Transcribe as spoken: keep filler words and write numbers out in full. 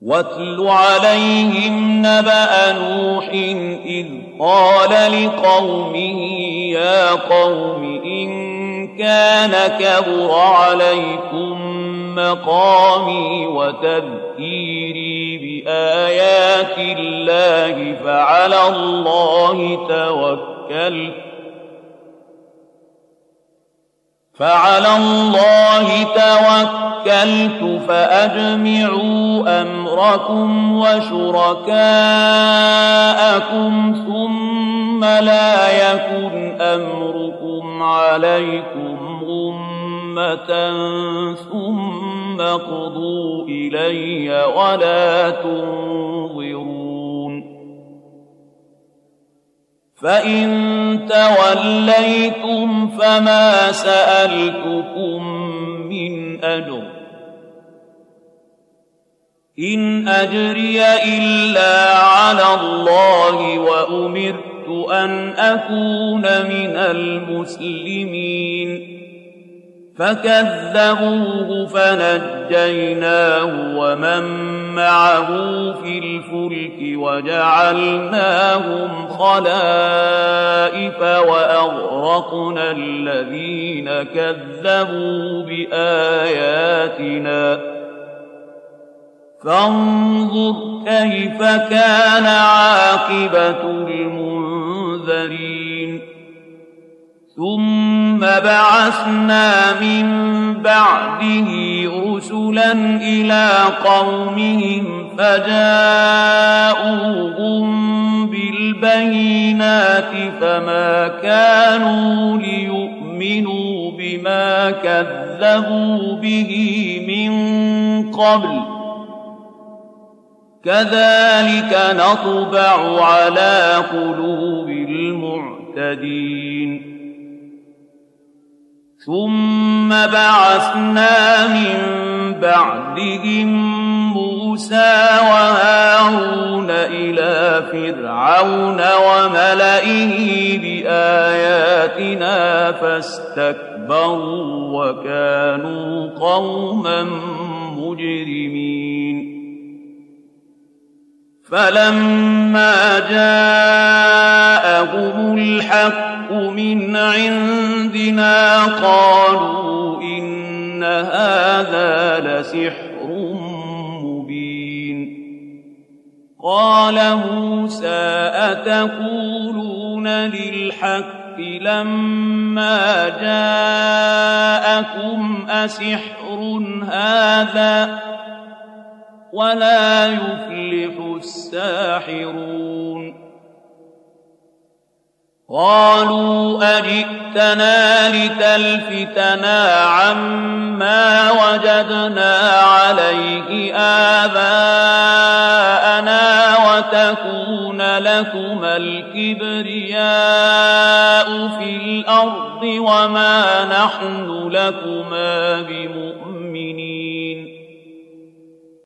واتل عليهم نبأ نوح إذ قال لقومه يا قوم إن كان كبر عليكم مقامي وتذكيري بآيات الله فعلى الله توكلت فعلى الله توكلت فأجمعوا أمركم وشركاءكم ثم لا يكن أمركم عليكم غمة ثم اقضوا إلي ولا تنظرون فإن توليتم فما سألتكم من أجر إن أجري إلا على الله وأمرت أن أكون من المسلمين فكذبوه فنجيناه ومن معه في الفلك وجعلناهم خلائف وأغرقنا الذين كذبوا بآياتنا فانظر كيف كان عاقبة المنذرين ثم بعثنا من بعده رسلا إلى قومهم فجاءوهم بالبينات فما كانوا ليؤمنوا بما كذبوا به من قبل كذلك نطبع على قلوب المعتدين ثم بعثنا من بعدهم موسى وهارون إلى فرعون وملئه بآياتنا فاستكبروا وكانوا قوما مجرمين فلما جاءهم الحق من عندنا قالوا إن هذا لسحر مبين قال موسى أتقولون للحق لما جاءكم أسحر هذا ولا يفلح الساحرون قالوا أجئتنا لتلفتنا عما وجدنا عليه آباءنا وتكون لكما الكبرياء في الأرض وما نحن لكما بمؤمنين